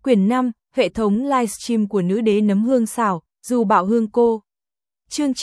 Quyển 5, hệ thống livestream của nữ đế nấm hương xào, dù bảo hương cô. Chương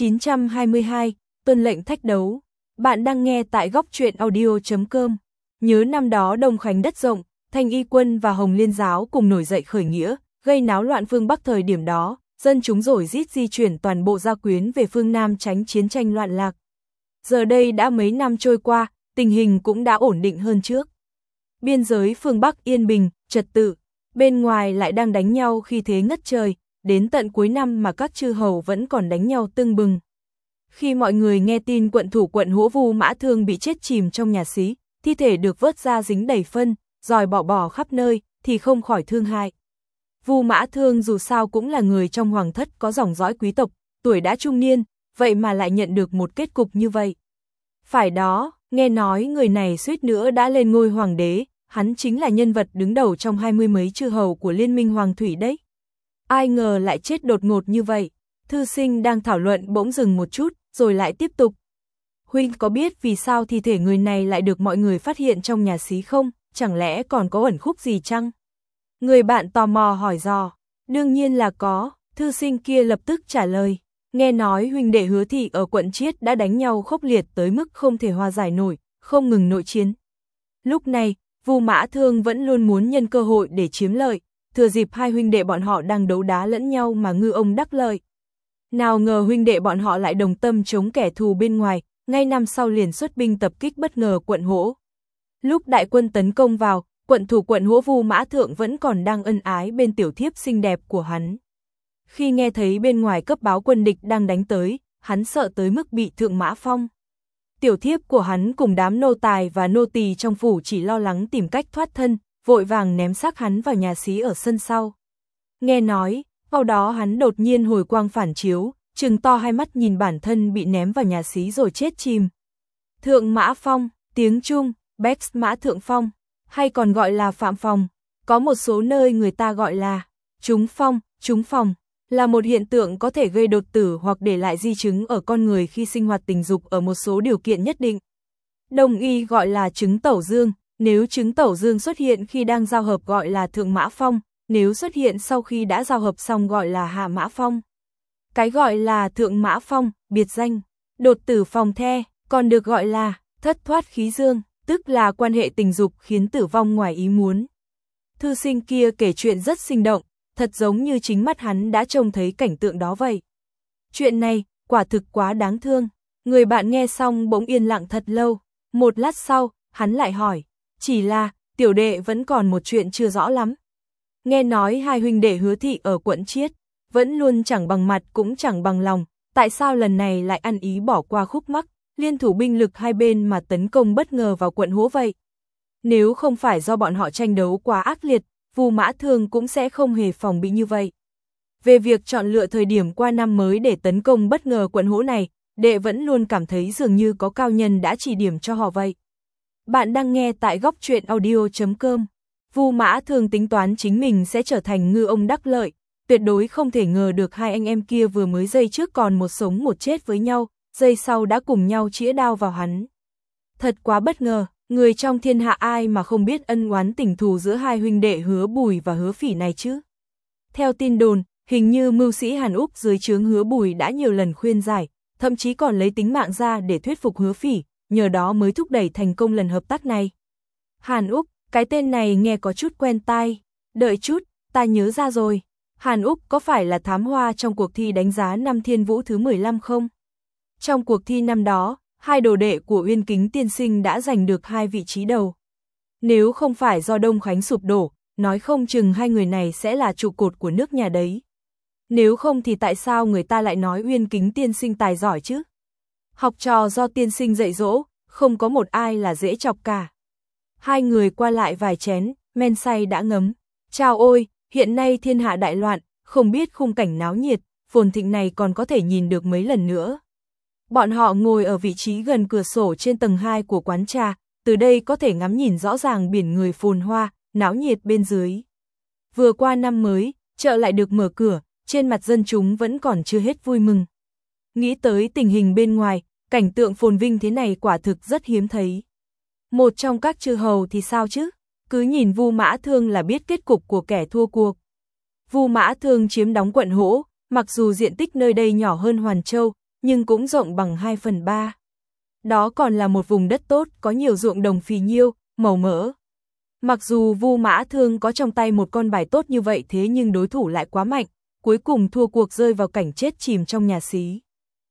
922, tuân lệnh thách đấu. Bạn đang nghe tại góc truyện audio.com. Nhớ năm đó Đông Khánh đất rộng, Thanh Y quân và Hồng Liên giáo cùng nổi dậy khởi nghĩa, gây náo loạn phương Bắc thời điểm đó, dân chúng rổi rít di chuyển toàn bộ gia quyến về phương Nam tránh chiến tranh loạn lạc. Giờ đây đã mấy năm trôi qua, tình hình cũng đã ổn định hơn trước. Biên giới phương Bắc yên bình, trật tự, bên ngoài lại đang đánh nhau khi thế ngất trời, đến tận cuối năm mà các chư hầu vẫn còn đánh nhau tưng bừng. Khi mọi người nghe tin quận thủ quận Hỗ Vu Mã Thương bị chết chìm trong nhà xí, thi thể được vớt ra dính đầy phân, rồi bỏ khắp nơi, thì không khỏi thương hại. Vu Mã Thương dù sao cũng là người trong hoàng thất có dòng dõi quý tộc, tuổi đã trung niên, vậy mà lại nhận được một kết cục như vậy. Phải đó, nghe nói người này suýt nữa đã lên ngôi hoàng đế, hắn chính là nhân vật đứng đầu trong 20 mấy chư hầu của Liên minh Hoàng Thủy đấy. Ai ngờ lại chết đột ngột như vậy. Thư sinh đang thảo luận bỗng dừng một chút, rồi lại tiếp tục. Huynh có biết vì sao thi thể người này lại được mọi người phát hiện trong nhà xí không? Chẳng lẽ còn có ẩn khúc gì chăng? Người bạn tò mò hỏi dò. Đương nhiên là có, thư sinh kia lập tức trả lời. Nghe nói huynh đệ Hứa Thị ở quận Chiết đã đánh nhau khốc liệt tới mức không thể hòa giải nổi, không ngừng nội chiến. Lúc này, Vu Mã Thương vẫn luôn muốn nhân cơ hội để chiếm lợi, thừa dịp hai huynh đệ bọn họ đang đấu đá lẫn nhau mà ngư ông đắc lợi. Nào ngờ huynh đệ bọn họ lại đồng tâm chống kẻ thù bên ngoài, ngay năm sau liền xuất binh tập kích bất ngờ quận Hỗ. Lúc đại quân tấn công vào, quận thủ quận Hỗ Vu Mã Thượng vẫn còn đang ân ái bên tiểu thiếp xinh đẹp của hắn. Khi nghe thấy bên ngoài cấp báo quân địch đang đánh tới, hắn sợ tới mức bị thượng mã phong. Tiểu thiếp của hắn cùng đám nô tài và nô tỳ trong phủ chỉ lo lắng tìm cách thoát thân, vội vàng ném xác hắn vào nhà xí ở sân sau. Nghe nói, sau đó hắn đột nhiên hồi quang phản chiếu, trừng to hai mắt nhìn bản thân bị ném vào nhà xí rồi chết chìm. Thượng mã phong, tiếng Trung, Bex mã thượng phong, hay còn gọi là phạm phong, có một số nơi người ta gọi là trúng phong, trúng phòng, là một hiện tượng có thể gây đột tử hoặc để lại di chứng ở con người khi sinh hoạt tình dục ở một số điều kiện nhất định. Đông y gọi là chứng tẩu dương, nếu chứng tẩu dương xuất hiện khi đang giao hợp gọi là thượng mã phong, nếu xuất hiện sau khi đã giao hợp xong gọi là hạ mã phong. Cái gọi là thượng mã phong, biệt danh, đột tử phòng the, còn được gọi là thất thoát khí dương, tức là quan hệ tình dục khiến tử vong ngoài ý muốn. Thư sinh kia kể chuyện rất sinh động, thật giống như chính mắt hắn đã trông thấy cảnh tượng đó vậy. Chuyện này, quả thực quá đáng thương. Người bạn nghe xong bỗng yên lặng thật lâu. Một lát sau, hắn lại hỏi, chỉ là, tiểu đệ vẫn còn một chuyện chưa rõ lắm. Nghe nói hai huynh đệ Hứa Thị ở quận Chiết, vẫn luôn chẳng bằng mặt cũng chẳng bằng lòng, tại sao lần này lại ăn ý bỏ qua khúc mắc, liên thủ binh lực hai bên mà tấn công bất ngờ vào quận Hỗ vậy? Nếu không phải do bọn họ tranh đấu quá ác liệt, Vu Mã Thương cũng sẽ không hề phòng bị như vậy. Về việc chọn lựa thời điểm qua năm mới để tấn công bất ngờ quận Hỗ này, đệ vẫn luôn cảm thấy dường như có cao nhân đã chỉ điểm cho họ vậy. Bạn đang nghe tại góc truyện audio.com. Vu Mã Thương tính toán chính mình sẽ trở thành ngư ông đắc lợi, tuyệt đối không thể ngờ được hai anh em kia vừa mới giây trước còn một sống một chết với nhau, giây sau đã cùng nhau chĩa đao vào hắn. Thật quá bất ngờ. Người trong thiên hạ ai mà không biết ân oán tình thù giữa hai huynh đệ Hứa Bùi và Hứa Phỉ này chứ? Theo tin đồn, hình như mưu sĩ Hàn Úc dưới trướng Hứa Bùi đã nhiều lần khuyên giải, thậm chí còn lấy tính mạng ra để thuyết phục Hứa Phỉ, nhờ đó mới thúc đẩy thành công lần hợp tác này. Hàn Úc, cái tên này nghe có chút quen tai. Đợi chút, ta nhớ ra rồi. Hàn Úc có phải là thám hoa trong cuộc thi đánh giá năm Thiên Vũ thứ 15 không? Trong cuộc thi năm đó, hai đồ đệ của Uyên Kính tiên sinh đã giành được hai vị trí đầu. Nếu không phải do Đông Khánh sụp đổ, nói không chừng hai người này sẽ là trụ cột của nước nhà đấy. Nếu không thì tại sao người ta lại nói Uyên Kính tiên sinh tài giỏi chứ? Học trò do tiên sinh dạy dỗ, không có một ai là dễ chọc cả. Hai người qua lại vài chén, men say đã ngấm. Chao ôi, hiện nay thiên hạ đại loạn, không biết khung cảnh náo nhiệt, phồn thịnh này còn có thể nhìn được mấy lần nữa. Bọn họ ngồi ở vị trí gần cửa sổ trên tầng 2 của quán trà, từ đây có thể ngắm nhìn rõ ràng biển người phồn hoa, náo nhiệt bên dưới. Vừa qua năm mới, chợ lại được mở cửa, trên mặt dân chúng vẫn còn chưa hết vui mừng. Nghĩ tới tình hình bên ngoài, cảnh tượng phồn vinh thế này quả thực rất hiếm thấy. Một trong các chư hầu thì sao chứ? Cứ nhìn Vu Mã Thương là biết kết cục của kẻ thua cuộc. Vu Mã Thương chiếm đóng quận Hỗ, mặc dù diện tích nơi đây nhỏ hơn Hoàn Châu, nhưng cũng rộng bằng 2/3. Đó còn là một vùng đất tốt, có nhiều ruộng đồng phì nhiêu, màu mỡ. Mặc dù Vu Mã Thương có trong tay một con bài tốt như vậy thế nhưng đối thủ lại quá mạnh, cuối cùng thua cuộc rơi vào cảnh chết chìm trong nhà xí.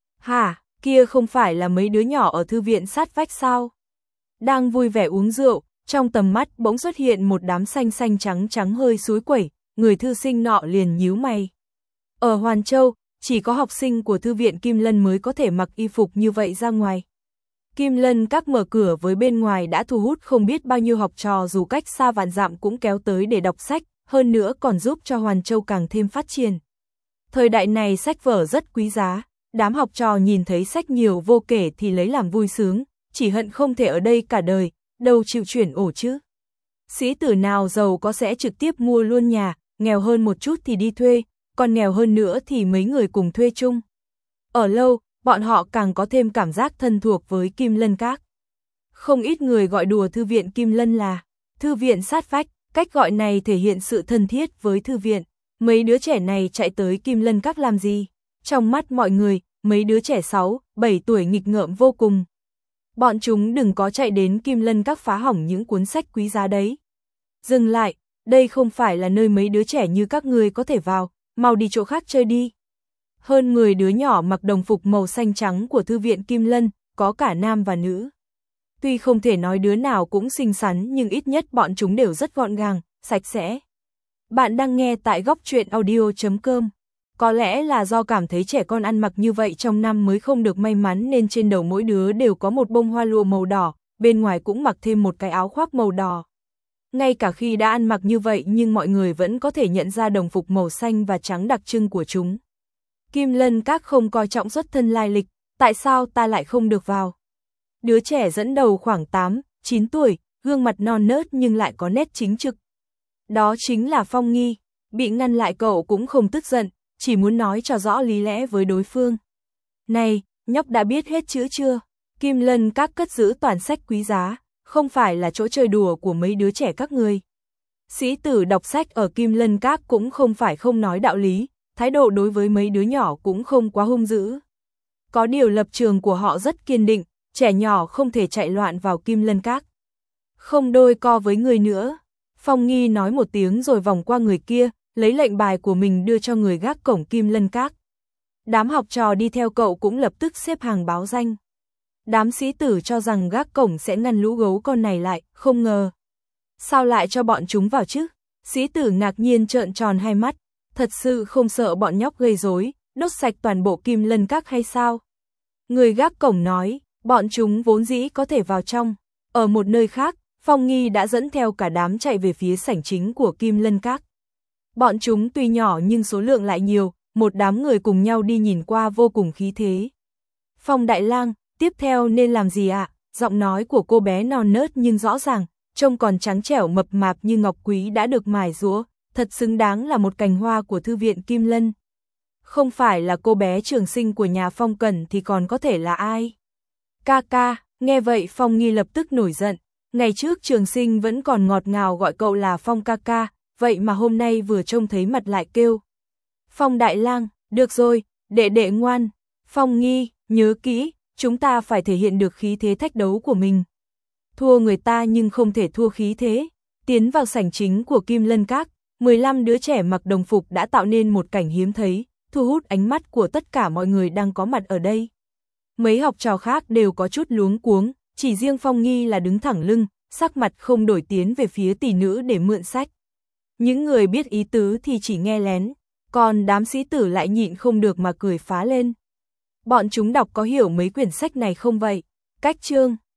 Hả, kia không phải là mấy đứa nhỏ ở thư viện sát vách sao? Đang vui vẻ uống rượu, trong tầm mắt bỗng xuất hiện một đám xanh xanh trắng trắng hơi suối quẩy, người thư sinh nọ liền nhíu mày. Ở Hoàn Châu, chỉ có học sinh của thư viện Kim Lân mới có thể mặc y phục như vậy ra ngoài. Kim Lân Các mở cửa với bên ngoài đã thu hút không biết bao nhiêu học trò dù cách xa vạn dặm cũng kéo tới để đọc sách, hơn nữa còn giúp cho Hoàn Châu càng thêm phát triển. Thời đại này sách vở rất quý giá, đám học trò nhìn thấy sách nhiều vô kể thì lấy làm vui sướng, chỉ hận không thể ở đây cả đời, đâu chịu chuyển ổ chứ. Sĩ tử nào giàu có sẽ trực tiếp mua luôn nhà, nghèo hơn một chút thì đi thuê, còn nghèo hơn nữa thì mấy người cùng thuê chung. Ở lâu, bọn họ càng có thêm cảm giác thân thuộc với Kim Lân Các. Không ít người gọi đùa thư viện Kim Lân là thư viện sát vách, cách gọi này thể hiện sự thân thiết với thư viện. Mấy đứa trẻ này chạy tới Kim Lân Các làm gì? Trong mắt mọi người, mấy đứa trẻ 6, 7 tuổi nghịch ngợm vô cùng. Bọn chúng đừng có chạy đến Kim Lân Các phá hỏng những cuốn sách quý giá đấy. Dừng lại, đây không phải là nơi mấy đứa trẻ như các ngươi có thể vào, mau đi chỗ khác chơi đi. Hơn 10 đứa nhỏ mặc đồng phục màu xanh trắng của thư viện Kim Lân, có cả nam và nữ. Tuy không thể nói đứa nào cũng xinh xắn nhưng ít nhất bọn chúng đều rất gọn gàng, sạch sẽ. Bạn đang nghe tại góc truyện audio.com. Có lẽ là do cảm thấy trẻ con ăn mặc như vậy trong năm mới không được may mắn nên trên đầu mỗi đứa đều có một bông hoa lụa màu đỏ, bên ngoài cũng mặc thêm một cái áo khoác màu đỏ. Ngay cả khi đã ăn mặc như vậy nhưng mọi người vẫn có thể nhận ra đồng phục màu xanh và trắng đặc trưng của chúng. Kim Lân Các không coi trọng xuất thân lai lịch, tại sao ta lại không được vào? Đứa trẻ dẫn đầu khoảng 8, 9 tuổi, gương mặt non nớt nhưng lại có nét chính trực. Đó chính là Phong Nghi, bị ngăn lại cậu cũng không tức giận, chỉ muốn nói cho rõ lý lẽ với đối phương. Này, nhóc đã biết hết chữ chưa? Kim Lân Các cất giữ toàn sách quý giá, không phải là chỗ chơi đùa của mấy đứa trẻ các ngươi. Sĩ tử đọc sách ở Kim Lân Các cũng không phải không nói đạo lý, thái độ đối với mấy đứa nhỏ cũng không quá hung dữ. Có điều lập trường của họ rất kiên định, trẻ nhỏ không thể chạy loạn vào Kim Lân Các. Không đôi co với người nữa. Phong Nghi nói một tiếng rồi vòng qua người kia, lấy lệnh bài của mình đưa cho người gác cổng Kim Lân Các. Đám học trò đi theo cậu cũng lập tức xếp hàng báo danh. Đám sĩ tử cho rằng gác cổng sẽ ngăn lũ gấu con này lại, không ngờ. Sao lại cho bọn chúng vào chứ? Sĩ tử ngạc nhiên trợn tròn hai mắt, thật sự không sợ bọn nhóc gây rối, đốt sạch toàn bộ Kim Lân Các hay sao? Người gác cổng nói, bọn chúng vốn dĩ có thể vào trong. Ở một nơi khác, Phong Nghi đã dẫn theo cả đám chạy về phía sảnh chính của Kim Lân Các. Bọn chúng tuy nhỏ nhưng số lượng lại nhiều, một đám người cùng nhau đi nhìn qua vô cùng khí thế. Phong Đại Lang, tiếp theo nên làm gì ạ? Giọng nói của cô bé non nớt nhưng rõ ràng, trông còn trắng trẻo mập mạp như ngọc quý đã được mài rũa, thật xứng đáng là một cành hoa của thư viện Kim Lân. Không phải là cô bé trường sinh của nhà Phong Cẩn thì còn có thể là ai? Ca ca, nghe vậy Phong Nghi lập tức nổi giận. Ngày trước trường sinh vẫn còn ngọt ngào gọi cậu là Phong ca ca, vậy mà hôm nay vừa trông thấy mặt lại kêu. Phong Đại Lang, được rồi, đệ đệ ngoan. Phong Nghi, nhớ kỹ, chúng ta phải thể hiện được khí thế thách đấu của mình. Thua người ta nhưng không thể thua khí thế. Tiến vào sảnh chính của Kim Lân Các, 15 đứa trẻ mặc đồng phục đã tạo nên một cảnh hiếm thấy, thu hút ánh mắt của tất cả mọi người đang có mặt ở đây. Mấy học trò khác đều có chút luống cuống, chỉ riêng Phong Nghi là đứng thẳng lưng, sắc mặt không đổi tiến về phía tỷ nữ để mượn sách. Những người biết ý tứ thì chỉ nghe lén, còn đám sĩ tử lại nhịn không được mà cười phá lên. Bọn chúng đọc có hiểu mấy quyển sách này không vậy? Cách chương